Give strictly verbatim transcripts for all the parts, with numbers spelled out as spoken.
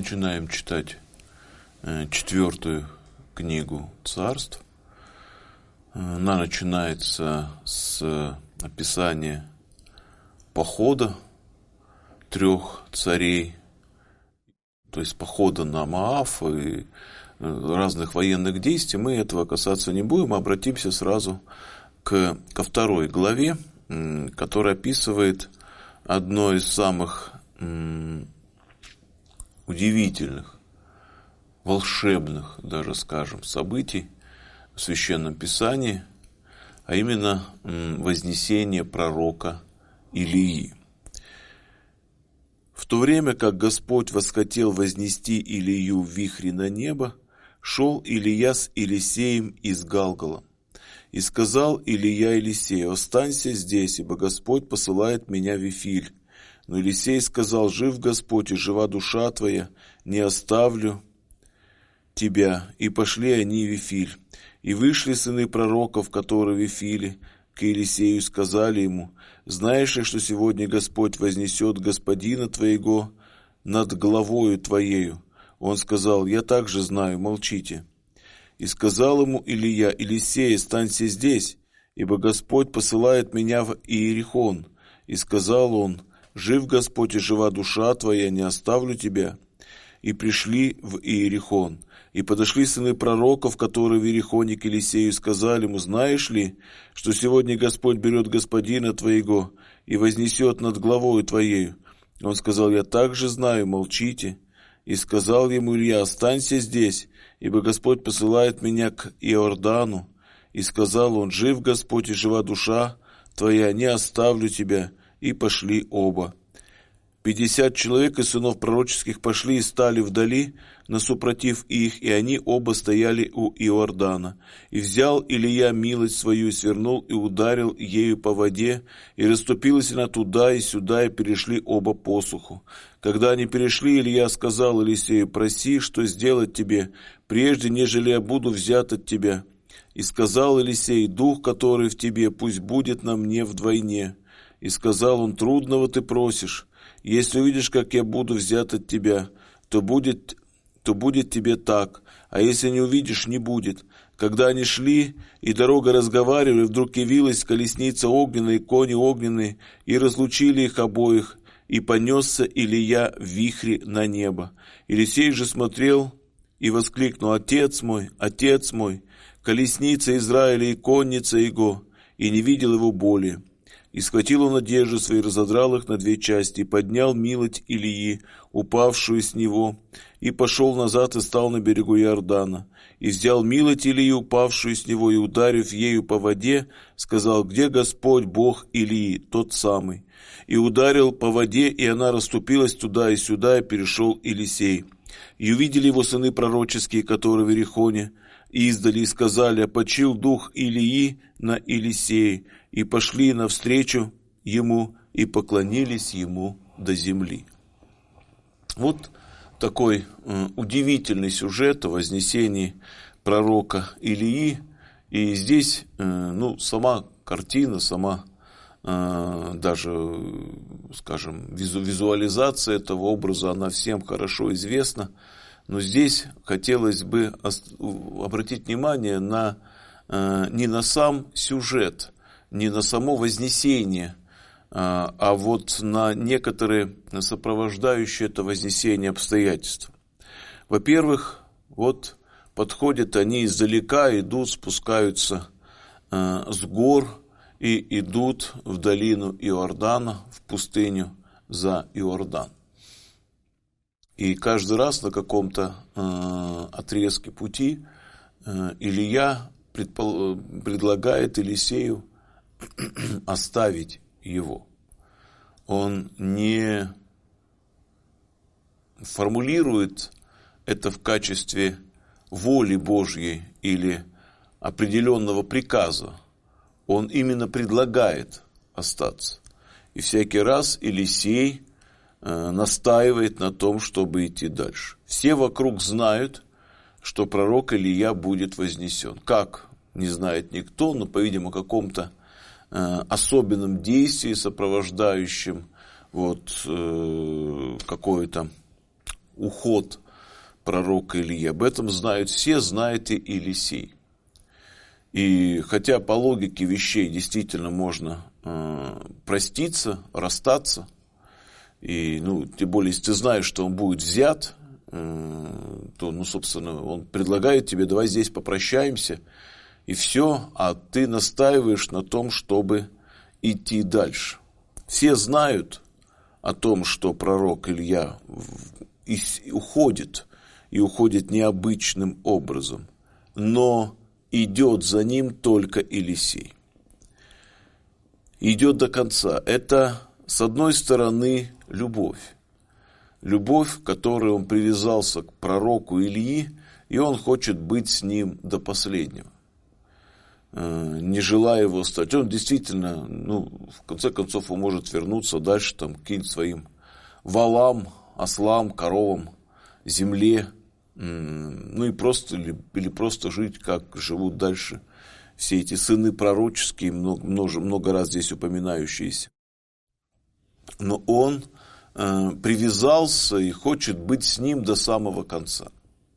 начинаем читать четвертую книгу Царств. Она начинается с описания похода трех царей, то есть похода на Моав и разных военных действий. Мы этого касаться не будем, обратимся сразу к, ко второй главе, которая описывает одно из самых м, удивительных, волшебных, даже скажем, событий в Священном Писании, а именно м, вознесение пророка Илии. В то время, как Господь восхотел вознести Илию в вихре на небо, шел Илия с Елисеем из Галгала. И сказал Илия Елисею: «Останься здесь, ибо Господь посылает меня в Вифиль». Но Елисей сказал: «Жив Господь, и жива душа твоя, не оставлю тебя». И пошли они в Вифиль. И вышли сыны пророков, которые в Вифиле, к Елисею, и сказали ему: «Знаешь ли, что сегодня Господь вознесет господина твоего над головою твоею?» Он сказал: «Я также знаю, молчите». И сказал ему Илия: «Елисей, останься здесь, ибо Господь посылает меня в Иерихон». И сказал он: «Жив Господь, и жива душа твоя, не оставлю тебя». И пришли в Иерихон. И подошли сыны пророков, которые в Иерихоне, к Елисею, и сказали ему: «Знаешь ли, что сегодня Господь берет господина твоего и вознесет над главою твоею?» Он сказал: «Я также знаю, молчите». И сказал ему Илья: «Останься здесь, ибо Господь посылает меня к Иордану». И сказал он: «Жив Господь, и жива душа твоя, не оставлю тебя». И пошли оба. Пятьдесят человек из сынов пророческих пошли и стали вдали, насупротив их, и они оба стояли у Иордана. И взял Илия милость свою, и свернул, и ударил ею по воде, и расступилась она туда и сюда, и перешли оба посуху. Когда они перешли, Илия сказал Елисею: «Проси, что сделать тебе, прежде нежели я буду взят от тебя». И сказал Елисей: «Дух, который в тебе, пусть будет на мне вдвойне». И сказал он: «Трудного ты просишь. Если увидишь, как я буду взят от тебя, то будет, то будет тебе так, а если не увидишь, не будет». Когда они шли, и дорога разговаривали, вдруг явилась колесница огненная и кони огненные, и разлучили их обоих, и понесся Илия в вихре на небо. Елисей же смотрел и воскликнул: «Отец мой, отец мой, колесница Израиля и конница его!» И не видел его более. И схватил он одежды свои, разодрал их на две части, и поднял милость Илии, упавшую с него, и пошел назад и стал на берегу Иордана. И взял милость Илии, упавшую с него, и, ударив ею по воде, сказал: «Где Господь, Бог Илии, тот самый?» И ударил по воде, и она расступилась туда и сюда, и перешел Елисей. И увидели его сыны пророческие, которые в Иерихоне, и издали, и сказали: «Опочил дух Илии на Елисее». И пошли навстречу ему, и поклонились ему до земли. Вот такой э, удивительный сюжет о вознесении пророка Илии. И здесь, э, ну, сама картина, сама э, даже, скажем, визу, визуализация этого образа, она всем хорошо известна. Но здесь хотелось бы обратить внимание на, э, не на сам сюжет, не на само вознесение, а, а вот на некоторые сопровождающие это вознесение обстоятельства. Во-первых, вот подходят они издалека, идут, спускаются э, с гор и идут в долину Иордана, в пустыню за Иордан. И каждый раз на каком-то э, отрезке пути э, Илия предпол... предлагает Елисею оставить его. Он не формулирует это в качестве воли Божьей или определенного приказа. Он именно предлагает остаться. И всякий раз Елисей э, настаивает на том, чтобы идти дальше. Все вокруг знают, что пророк Илия будет вознесен. Как? Не знает никто, но, по-видимому, каком-то особенном действии, сопровождающем вот, э, какое-то уход пророка Илии. Об этом знают все, знает и Елисей. И хотя по логике вещей действительно можно э, проститься, расстаться, и, ну, тем более, если ты знаешь, что он будет взят, э, то, ну, собственно, он предлагает тебе: давай здесь попрощаемся, и все, а ты настаиваешь на том, чтобы идти дальше. Все знают о том, что пророк Илья уходит, и уходит необычным образом, но идет за ним только Елисей. Идет до конца. Это, с одной стороны, любовь. Любовь, к которой он привязался к пророку Илии, и он хочет быть с ним до последнего, не желая его стать. Он действительно, ну, в конце концов, он может вернуться дальше там, к каким-то своим валам, ослам, коровам, земле, ну и просто, или, или просто жить, как живут дальше все эти сыны пророческие, много, много, много раз здесь упоминающиеся. Но он э, привязался и хочет быть с ним до самого конца.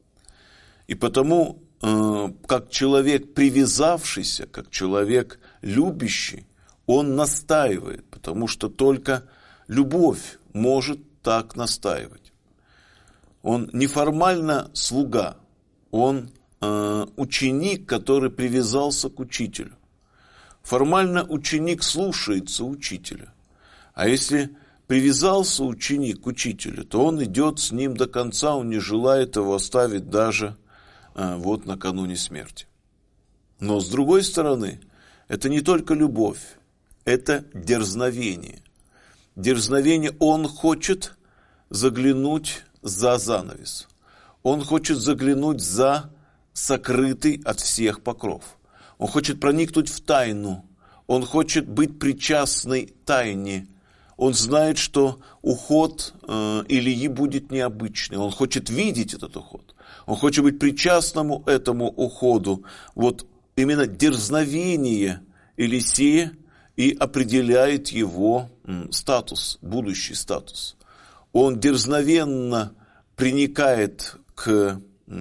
И потому, э, как человек привязавшийся, как человек любящий, он настаивает, потому что только любовь может так настаивать. Он неформально слуга, он э, ученик, который привязался к учителю. Формально ученик слушается учителя. А если привязался ученик к учителю, то он идет с ним до конца, он не желает его оставить даже э, вот накануне смерти. Но с другой стороны, это не только любовь, это дерзновение. Дерзновение, он хочет заглянуть за занавес. Он хочет заглянуть за сокрытый от всех покров. Он хочет проникнуть в тайну. Он хочет быть причастной тайне. Он знает, что уход э, Илии будет необычный. Он хочет видеть этот уход. Он хочет быть причастным этому уходу. Вот именно дерзновение Елисея и определяет его м, статус, будущий статус. Он дерзновенно приникает к,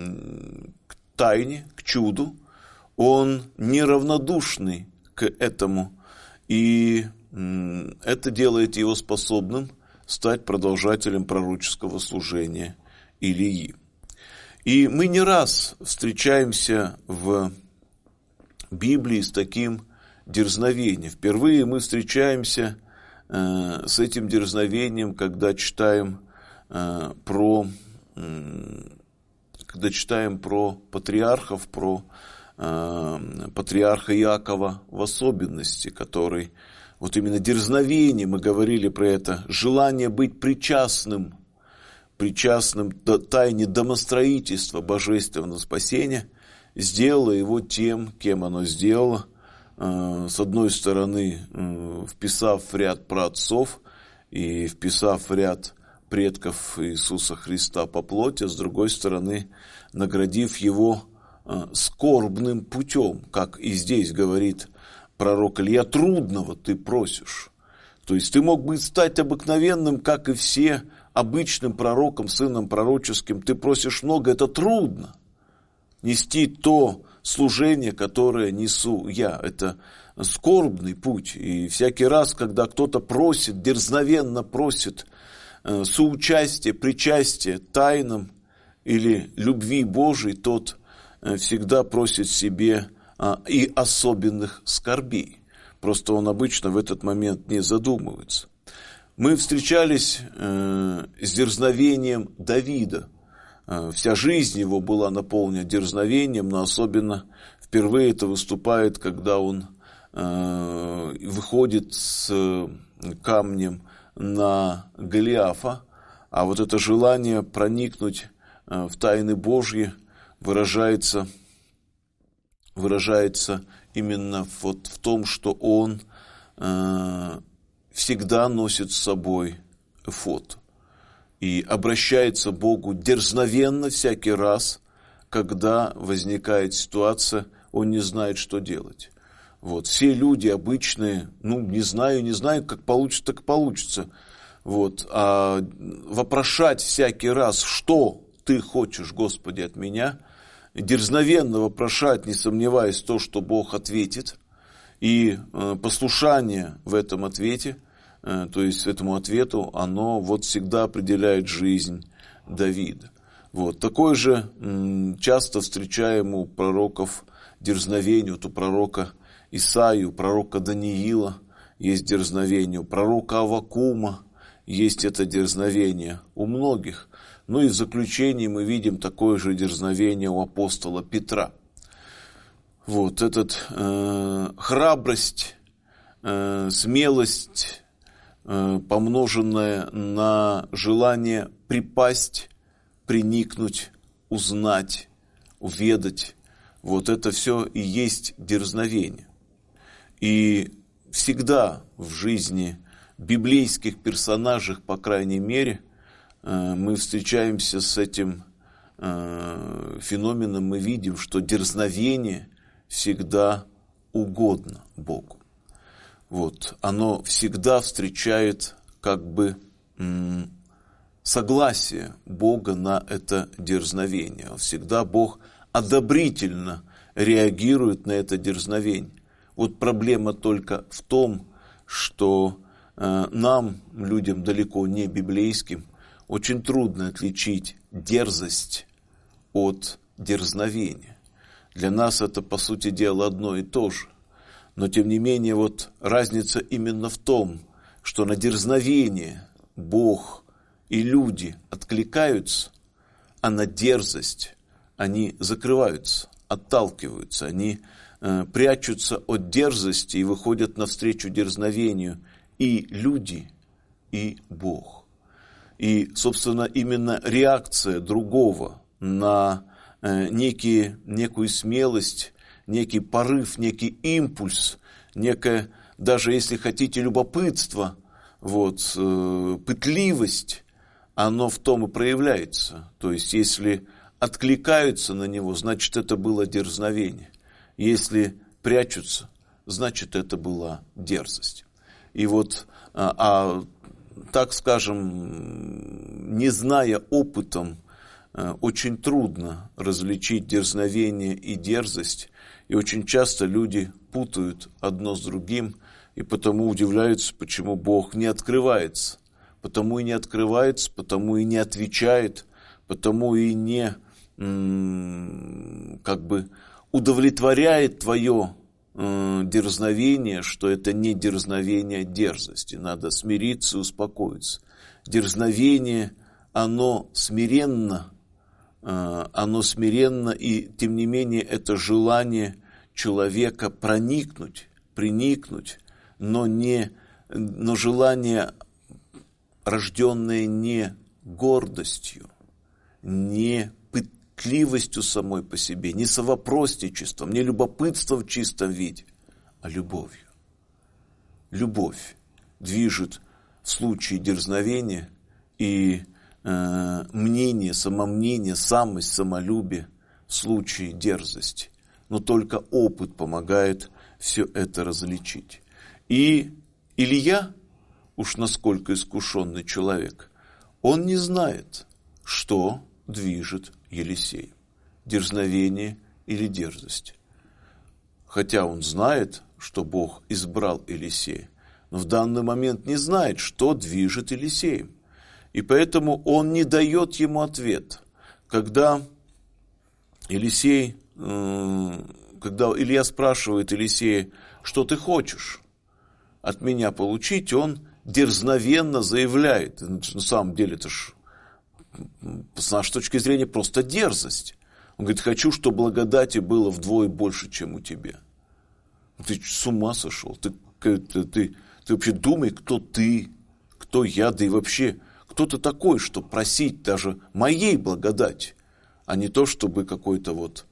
к тайне, к чуду. Он неравнодушный к этому. И это делает его способным стать продолжателем пророческого служения Илии. И мы не раз встречаемся в Библии с таким дерзновением. Впервые мы встречаемся с этим дерзновением, когда читаем э, про, э, когда читаем про патриархов, про э, патриарха Иакова в особенности, который вот именно дерзновение, мы говорили про это, желание быть причастным, причастным до тайне домостроительства божественного спасения, сделало его тем, кем оно сделало. С одной стороны, вписав в ряд праотцов и вписав в ряд предков Иисуса Христа по плоти, а с другой стороны, наградив его скорбным путем, как и здесь говорит пророк Илья: трудного ты просишь. То есть ты мог бы стать обыкновенным, как и все, обычным пророком, сыном пророческим. Ты просишь много, это трудно. Нести то служение, которое несу я. Это скорбный путь. И всякий раз, когда кто-то просит, дерзновенно просит э, соучастие, причастие тайнам или любви Божией, тот э, всегда просит себе э, и особенных скорбей. Просто он обычно в этот момент не задумывается. Мы встречались э, с дерзновением Давида. Вся жизнь его была наполнена дерзновением, но особенно впервые это выступает, когда он э, выходит с камнем на Голиафа, а вот это желание проникнуть э, в тайны Божьи выражается, выражается именно вот в том, что он э, всегда носит с собой эфод. И обращается к Богу дерзновенно всякий раз, когда возникает ситуация, он не знает, что делать. Вот. Все люди обычные, ну, не знаю, не знаю, как получится, так получится. Вот, а вопрошать всякий раз, что ты хочешь, Господи, от меня, дерзновенно вопрошать, не сомневаясь в том, что Бог ответит, и послушание в этом ответе, то есть этому ответу, оно вот всегда определяет жизнь Давида. Вот. Такое же часто встречаем у пророков дерзновение, вот у пророка Исаии, у пророка Даниила есть дерзновение, у пророка Аввакума есть это дерзновение, у многих. Ну и в заключении мы видим такое же дерзновение у апостола Петра. Вот этот э, храбрость, э, смелость, э, помноженная на желание припасть, приникнуть, узнать, уведать. Вот это все и есть дерзновение. И всегда в жизни библейских персонажей, по крайней мере, мы встречаемся с этим феноменом, мы видим, что дерзновение всегда угодно Богу. Вот. Оно всегда встречает как бы согласие Бога на это дерзновение. Всегда Бог одобрительно реагирует на это дерзновение. Вот проблема только в том, что э, нам, людям далеко не библейским, очень трудно отличить дерзость от дерзновения. Для нас это, по сути дела, одно и то же. Но, тем не менее, вот разница именно в том, что на дерзновение Бог и люди откликаются, а на дерзость они закрываются, отталкиваются, они э, прячутся от дерзости и выходят навстречу дерзновению и люди, и Бог. И, собственно, именно реакция другого на э, некие, некую смелость, некий порыв, некий импульс, некое, даже если хотите, любопытство, вот, э, пытливость, оно в том и проявляется. То есть, если откликаются на него, значит, это было дерзновение. Если прячутся, значит, это была дерзость. И вот, а, а так скажем, не зная опытом, очень трудно различить дерзновение и дерзость. И очень часто люди путают одно с другим, и потому удивляются, почему Бог не открывается. Потому и не открывается, потому и не отвечает, потому и не как бы удовлетворяет твое э, дерзновение, что это не дерзновение дерзости. Надо смириться и успокоиться. Дерзновение, оно смиренно, э, оно смиренно, и тем не менее это желание человека проникнуть, приникнуть, но, не, но желание, рожденное не гордостью, не пытливостью самой по себе, не совопростничеством, не любопытством в чистом виде, а любовью. Любовь движет в случае дерзновения и э, мнение, самомнение, самость, самолюбие в случае дерзости. Но только опыт помогает все это различить. И Илья, уж насколько искушенный человек, он не знает, что движет Елисеем. Дерзновение или дерзость. Хотя он знает, что Бог избрал Елисея, но в данный момент не знает, что движет Елисеем. И поэтому он не дает ему ответ. Когда Елисей, когда Илья спрашивает Елисея, что ты хочешь от меня получить, он дерзновенно заявляет. На самом деле это ж с нашей точки зрения просто дерзость. Он говорит, хочу, чтобы благодати было вдвое больше, чем у тебя. Ты с ума сошел? Ты, ты, ты, ты вообще думай, кто ты, кто я, да и вообще, кто ты такой, чтобы просить даже моей благодати, а не то, чтобы какой-то вот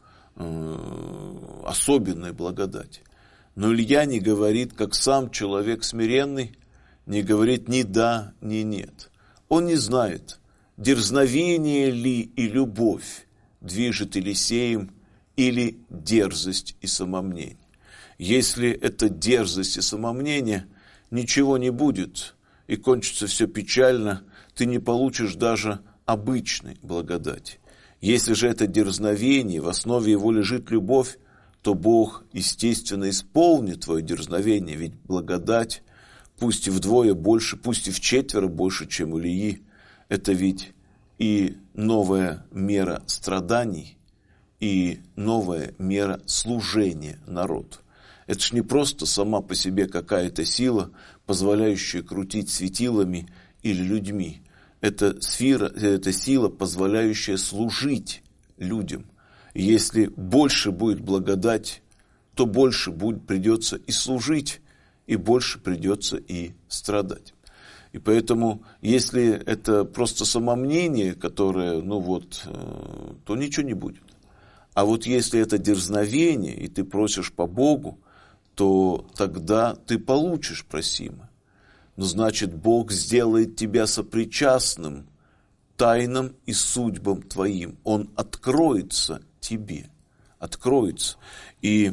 э, особенной благодати. Но Илья не говорит, как сам человек смиренный, не говорит ни да, ни нет. Он не знает, дерзновение ли и любовь движет Елисеем или дерзость и самомнение. Если это дерзость и самомнение, ничего не будет. и кончится все печально, ты не получишь даже обычной благодати. Если же это дерзновение, в основе его лежит любовь, то Бог, естественно, исполнит твое дерзновение, ведь благодать, пусть и вдвое больше, пусть и вчетверо больше, чем у Илии, это ведь и новая мера страданий, и новая мера служения народу. Это ж не просто сама по себе какая-то сила, позволяющая крутить светилами или людьми. Это сфера, это сила, позволяющая служить людям. И если больше будет благодать, то больше будет, придется и служить, и больше придется и страдать. И поэтому, если это просто самомнение, которое, ну вот, то ничего не будет. А вот если это дерзновение, и ты просишь по Богу, то тогда ты получишь просимое. Но значит, Бог сделает тебя сопричастным тайнам и судьбам твоим. Он откроется тебе, откроется. И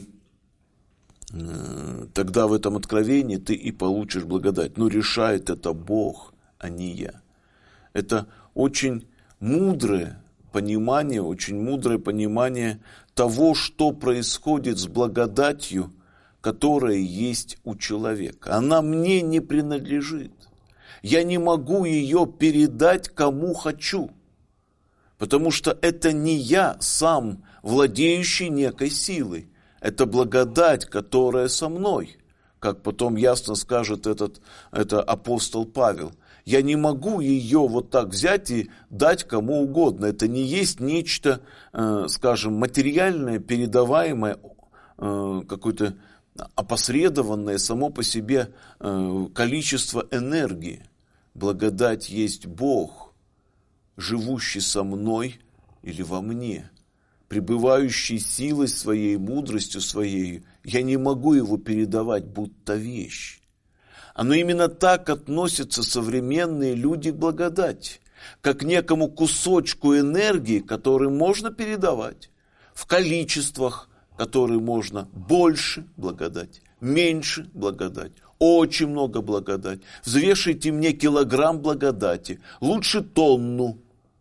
э, тогда в этом откровении ты и получишь благодать. Но решает это Бог, а не я. Это очень мудрое понимание, очень мудрое понимание того, что происходит с благодатью, которая есть у человека. Она мне не принадлежит. Я не могу ее передать кому хочу, потому что это не я сам, владеющий некой силой. Это благодать, которая со мной, как потом ясно скажет этот, это апостол Павел. Я не могу ее вот так взять и дать кому угодно. Это не есть нечто, скажем, материальное, передаваемое, какое-то опосредованное само по себе количество энергии. Благодать есть Бог, живущий со мной или во мне, пребывающий силой своей, мудростью своей. Я не могу его передавать, будто вещь. Но именно так относятся современные люди к благодати, как к некому кусочку энергии, который можно передавать в количествах, которые можно больше благодать, меньше благодать, очень много благодать. Взвешивайте мне килограмм благодати, лучше тонну.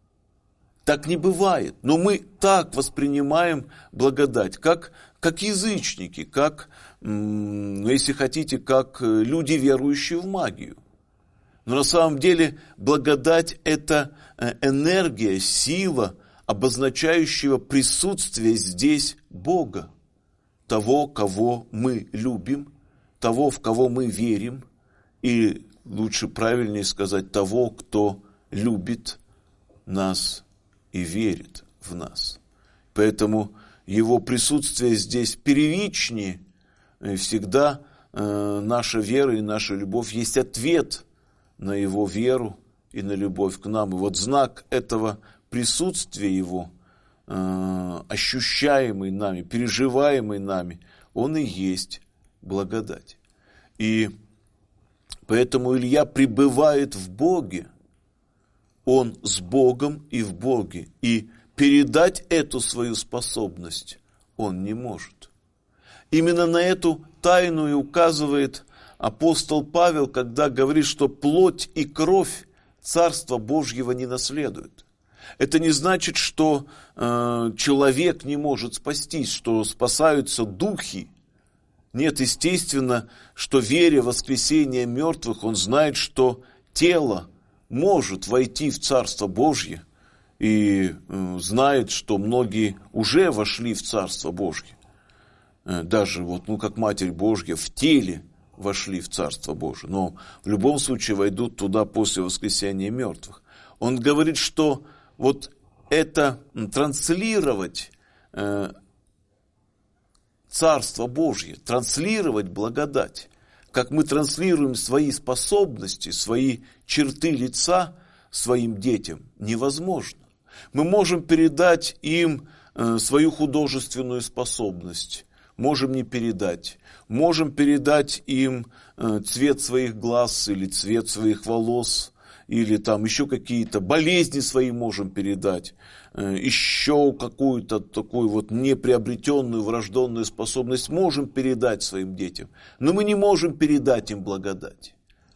Так не бывает. Но мы так воспринимаем благодать, как, как язычники, как, если хотите, как люди, верующие в магию. Но на самом деле благодать – это энергия, сила, обозначающего присутствие здесь Бога, того, кого мы любим, того, в кого мы верим, и лучше правильнее сказать, того, кто любит нас и верит в нас. Поэтому его присутствие здесь первичнее, и всегда э, наша вера и наша любовь есть ответ на его веру и на любовь к нам. И вот знак этого присутствие его, э, ощущаемый нами, переживаемый нами, он и есть благодать. И поэтому Илья пребывает в Боге, он с Богом и в Боге, и передать эту свою способность он не может. Именно на эту тайну и указывает апостол Павел, когда говорит, что плоть и кровь Царства Божьего не наследуют. Это не значит, что э, человек не может спастись, что спасаются духи. Нет, естественно, что веря в воскресение мертвых, он знает, что тело может войти в Царство Божье, и э, знает, что многие уже вошли в Царство Божье. Э, даже вот, ну, как Матерь Божья в теле вошли в Царство Божие, но в любом случае войдут туда после воскресения мертвых. Он говорит, что вот это транслировать э, Царство Божье, транслировать благодать, как мы транслируем свои способности, свои черты лица своим детям, невозможно. Мы можем передать им э, свою художественную способность, можем не передать. Можем передать им э, цвет своих глаз или цвет своих волос, или там еще какие-то болезни свои можем передать, э, еще какую-то такую вот неприобретенную врожденную способность можем передать своим детям. Но мы не можем передать им благодать.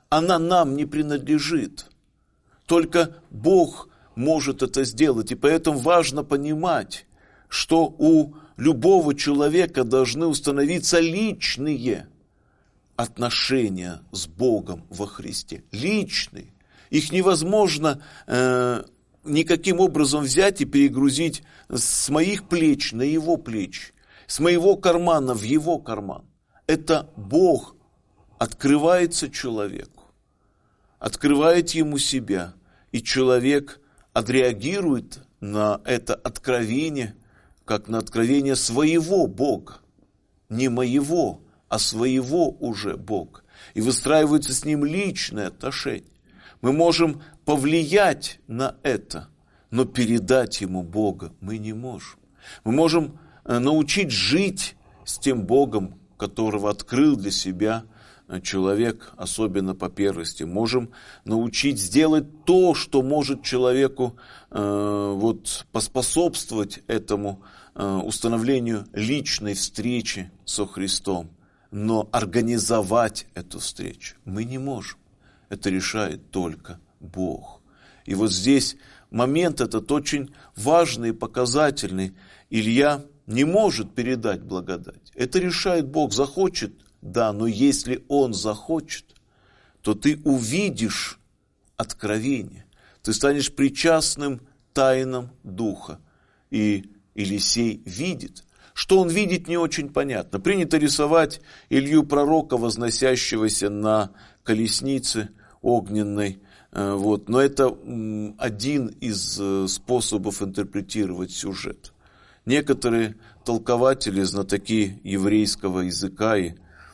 она нам не принадлежит. Только Бог может это сделать. И поэтому важно понимать, что у любого человека должны установиться личные отношения с Богом во Христе. Личные. Их невозможно э, никаким образом взять и перегрузить с моих плеч на его плечи, с моего кармана в его карман. Это Бог открывается человеку, открывает ему себя, и человек отреагирует на это откровение, как на откровение своего Бога, не моего, а своего уже Бога. И выстраиваются с ним личные отношения. Мы можем повлиять на это, но передать ему Бога мы не можем. Мы можем научить жить с тем Богом, которого открыл для себя человек, особенно по первости. Можем научить сделать то, что может человеку э, вот, поспособствовать этому э, установлению личной встречи со Христом. Но организовать эту встречу мы не можем. Это решает только Бог. И вот здесь момент этот очень важный и показательный. Илья не может передать благодать. Это решает Бог. Захочет, да, но если Он захочет, то ты увидишь откровение. Ты станешь причастным тайнам Духа. И Елисей видит. Что он видит, не очень понятно. Принято рисовать Илью пророка, возносящегося на колеснице огненной. Вот. Но это один из способов интерпретировать сюжет. Некоторые толкователи, знатоки еврейского языка и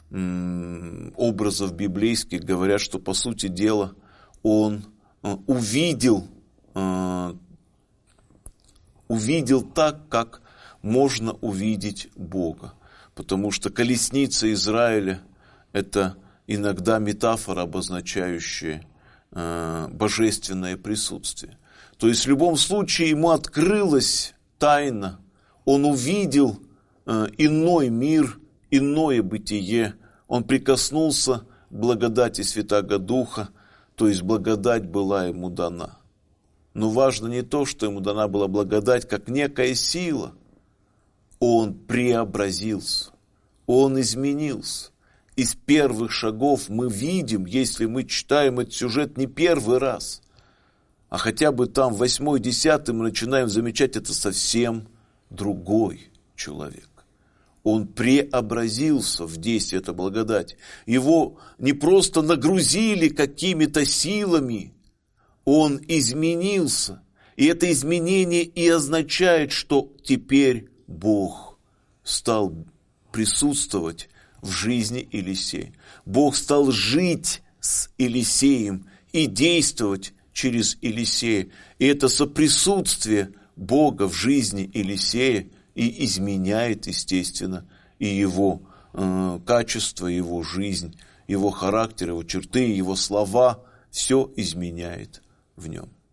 м, образов библейских говорят, что по сути дела он э, увидел, э, увидел так, как можно увидеть Бога. Потому что колесница Израиля – это иногда метафора, обозначающая э, божественное присутствие. То есть в любом случае ему открылась тайна, он увидел э, иной мир, иное бытие, он прикоснулся к благодати Святаго Духа, то есть благодать была ему дана. Но важно не то, что ему дана была благодать, как некая сила. Он преобразился, он изменился. Из первых шагов мы видим, если мы читаем этот сюжет не первый раз, а хотя бы там восьмой, десятый мы начинаем замечать, это совсем другой человек. Он преобразился в действии этой благодати. Его не просто нагрузили какими-то силами, он изменился. И это изменение и означает, что теперь Бог стал присутствовать в жизни Елисея. Бог стал жить с Елисеем и действовать через Елисея. И это соприсутствие Бога в жизни Елисея и изменяет, естественно, и его э, качество, его жизнь, его характер, его черты, его слова. Все изменяет в нем.